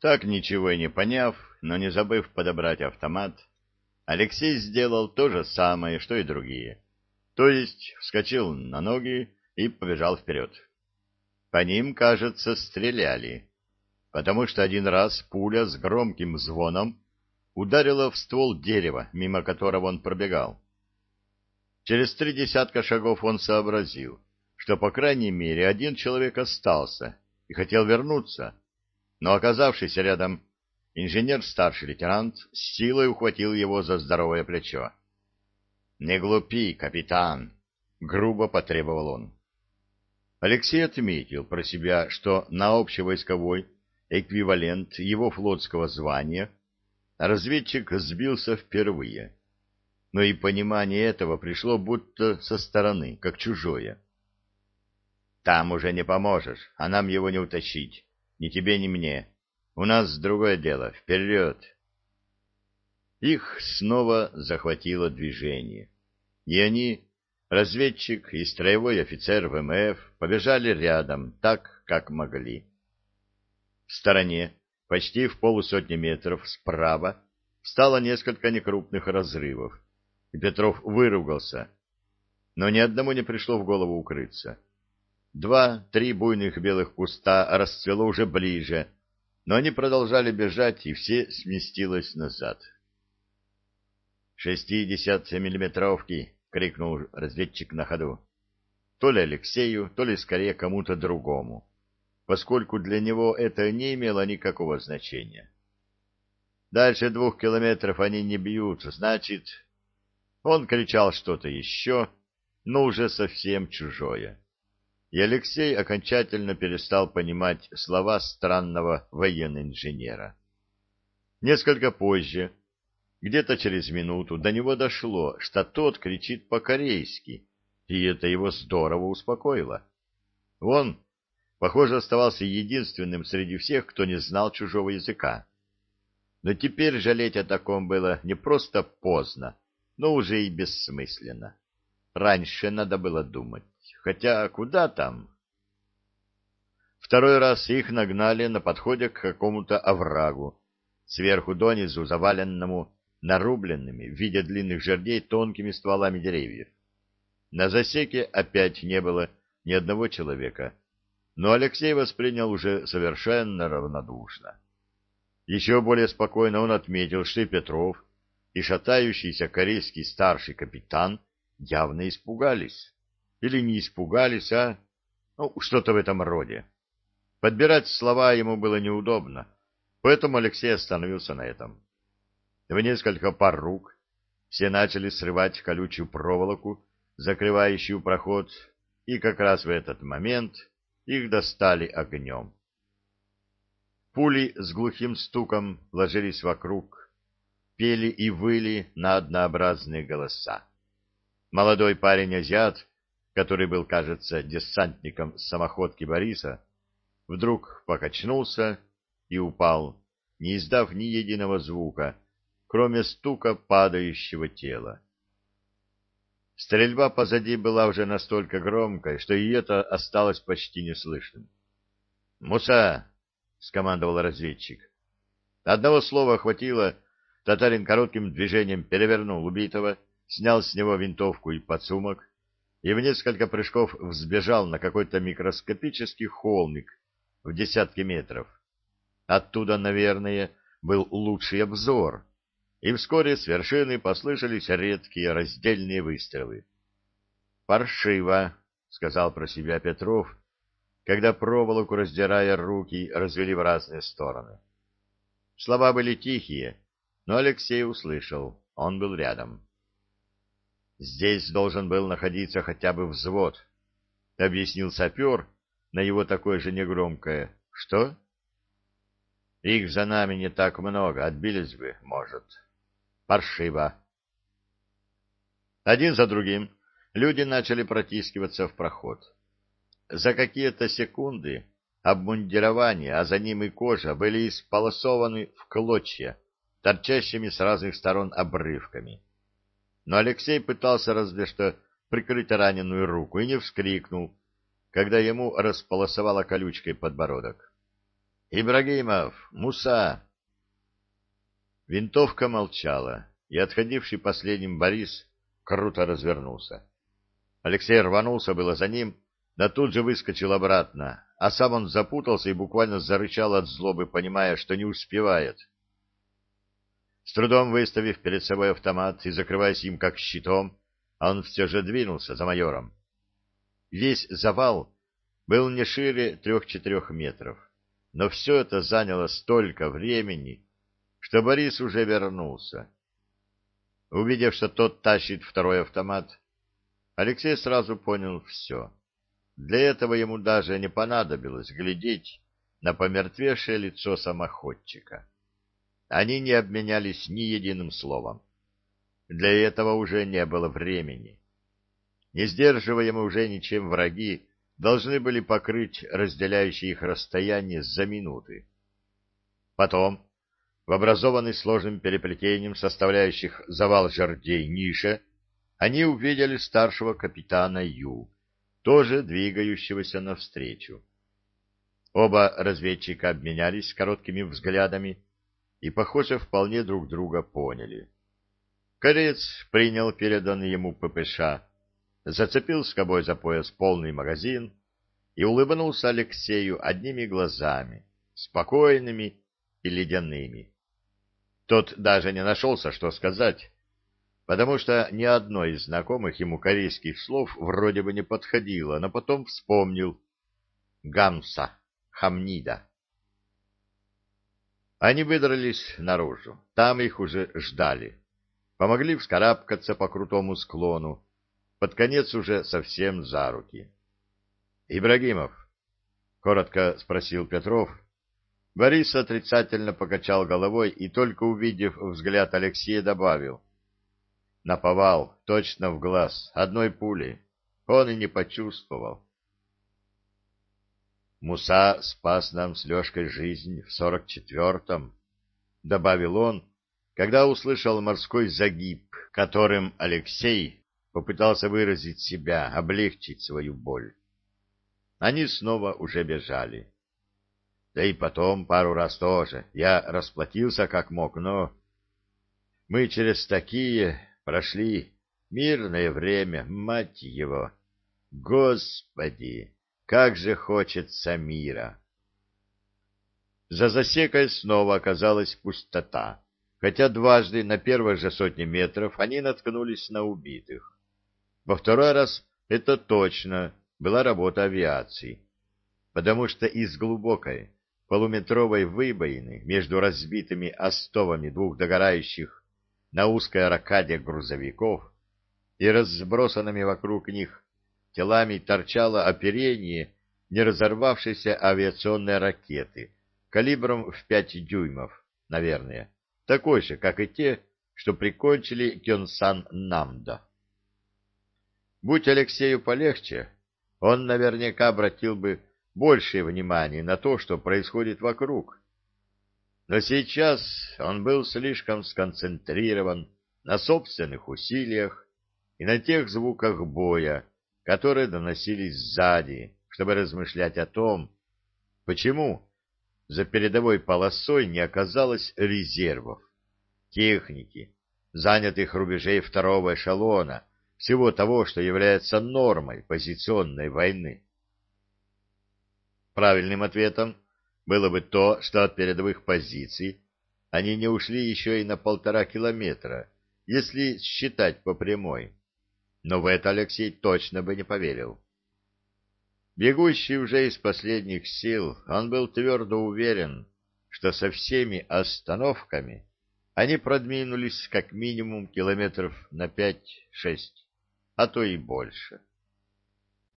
Так ничего и не поняв, но не забыв подобрать автомат, Алексей сделал то же самое, что и другие. То есть вскочил на ноги и побежал вперед. По ним, кажется, стреляли, потому что один раз пуля с громким звоном ударила в ствол дерева, мимо которого он пробегал. Через 30 шагов он сообразил, что, по крайней мере, один человек остался и хотел вернуться, но, оказавшись рядом, инженер-старший лейтенант с силой ухватил его за здоровое плечо. — Не глупи, капитан! — грубо потребовал он. Алексей отметил про себя, что на общевойсковой эквивалент его флотского звания разведчик сбился впервые, но и понимание этого пришло будто со стороны, как чужое. «Там уже не поможешь, а нам его не утащить, ни тебе, ни мне. У нас другое дело. Вперед!» Их снова захватило движение, и они, разведчик и строевой офицер ВМФ, побежали рядом так, как могли. В стороне, почти в 50 метров справа, стало несколько некрупных разрывов, и Петров выругался, но ни одному не пришло в голову укрыться. 2-3 буйных белых куста расцвело уже ближе, но они продолжали бежать, и все сместилось назад. «60-миллиметровки!» — крикнул разведчик на ходу. То ли Алексею, то ли скорее кому-то другому, поскольку для него это не имело никакого значения. «Дальше 2 километров они не бьют, значит...» Он кричал что-то еще, но уже совсем чужое. И Алексей окончательно перестал понимать слова странного военного инженера. Несколько позже, где-то через минуту, до него дошло, что тот кричит по-корейски, и это его здорово успокоило. Он, похоже, оставался единственным среди всех, кто не знал чужого языка. Но теперь жалеть о таком было не просто поздно, но уже и бессмысленно. Раньше надо было думать. Хотя куда там? Второй раз их нагнали на подходе к какому-то оврагу, сверху донизу заваленному нарубленными в виде длинных жердей тонкими стволами деревьев. На засеке опять не было ни одного человека, но Алексей воспринял уже совершенно равнодушно. Еще более спокойно он отметил, что и Петров, и шатающийся корейский старший капитан явно испугались. Или не испугались, а... что-то в этом роде. Подбирать слова ему было неудобно, поэтому Алексей остановился на этом. В несколько пар рук все начали срывать колючую проволоку, закрывающую проход, и как раз в этот момент их достали огнем. Пули с глухим стуком ложились вокруг, пели и выли на однообразные голоса. Молодой парень-азиат, который был, кажется, десантником самоходки Бориса, вдруг покачнулся и упал, не издав ни единого звука, кроме стука падающего тела. Стрельба позади была уже настолько громкой, что и это осталось почти неслышным. «Муса!» — скомандовал разведчик. Одного слова хватило, татарин коротким движением перевернул убитого, снял с него винтовку и подсумок и в несколько прыжков взбежал на какой-то микроскопический холмик в десятки метров. Оттуда, наверное, был лучший обзор, и вскоре с вершины послышались редкие раздельные выстрелы. «Паршиво», — сказал про себя Петров, когда проволоку, раздирая руки, развели в разные стороны. Слова были тихие, но Алексей услышал, он был рядом. «Здесь должен был находиться хотя бы взвод», — объяснил сапер на его такое же негромкое «Что?» «Их за нами не так много, отбились бы, может». «Паршиво». Один за другим люди начали протискиваться в проход. За какие-то секунды обмундирование, а за ним и кожа были исполосованы в клочья, торчащими с разных сторон обрывками. Но Алексей пытался разве что прикрыть раненую руку и не вскрикнул, когда ему располосовало колючкой подбородок. Ибрагимов! Муса!» Винтовка молчала, и отходивший последним Борис круто развернулся. Алексей рванулся было за ним, да тут же выскочил обратно, а сам он запутался и буквально зарычал от злобы, понимая, что не успевает. С трудом выставив перед собой автомат и закрываясь им как щитом, он все же двинулся за майором. Весь завал был не шире 3-4 метров, но все это заняло столько времени, что Борис уже вернулся. Увидев, что тот тащит второй автомат, Алексей сразу понял все. Для этого ему даже не понадобилось глядеть на помертвевшее лицо самоходчика. Они не обменялись ни единым словом. Для этого уже не было времени. Не сдерживаемые уже ничем враги должны были покрыть разделяющее их расстояние за минуты. Потом, в образованной сложным переплетением составляющих завал жердей нише, они увидели старшего капитана Ю, тоже двигающегося навстречу. Оба разведчика обменялись короткими взглядами и, похоже, вполне друг друга поняли. Кореец принял переданный ему ППШ, зацепил скобой за пояс полный магазин и улыбнулся Алексею одними глазами, спокойными и ледяными. Тот даже не нашелся, что сказать, потому что ни одно из знакомых ему корейских слов вроде бы не подходило, но потом вспомнил «Гамса», «Хамнида». Они выдрались наружу, там их уже ждали. Помогли вскарабкаться по крутому склону, под конец уже совсем за руки. «Ибрагимов?» — коротко спросил Петров. Борис отрицательно покачал головой и, только увидев взгляд Алексея, добавил: «Наповал, точно в глаз, одной пули. Он и не почувствовал». «Муса спас нам с Лешкой жизнь в 44-м», — добавил он, когда услышал морской загиб, которым Алексей попытался выразить себя, облегчить свою боль. Они снова уже бежали. Да и потом пару раз тоже. Я расплатился как мог, но мы через такие прошли мирное время, мать его. Господи, как же хочется мира! За засекой снова оказалась пустота, хотя дважды на первой же сотне метров они наткнулись на убитых. Во второй раз это точно была работа авиации, потому что из глубокой полуметровой выбоины между разбитыми остовами двух догорающих на узкой ракаде грузовиков и разбросанными вокруг них телами торчало оперение не разорвавшейся авиационной ракеты калибром в 5 дюймов, наверное, такой же, как и те, что прикончили Кёнсан-Намдо. Будь Алексею полегче, он наверняка обратил бы большее внимание на то, что происходит вокруг. Но сейчас он был слишком сконцентрирован на собственных усилиях и на тех звуках боя, которые доносились сзади, чтобы размышлять о том, почему за передовой полосой не оказалось резервов, техники, занятых рубежей второго эшелона, всего того, что является нормой позиционной войны. Правильным ответом было бы то, что от передовых позиций они не ушли еще и на 1,5 километра, если считать по прямой. Но в это Алексей точно бы не поверил. Бегущий уже из последних сил, он был твердо уверен, что со всеми остановками они продвинулись как минимум километров на 5-6, а то и больше.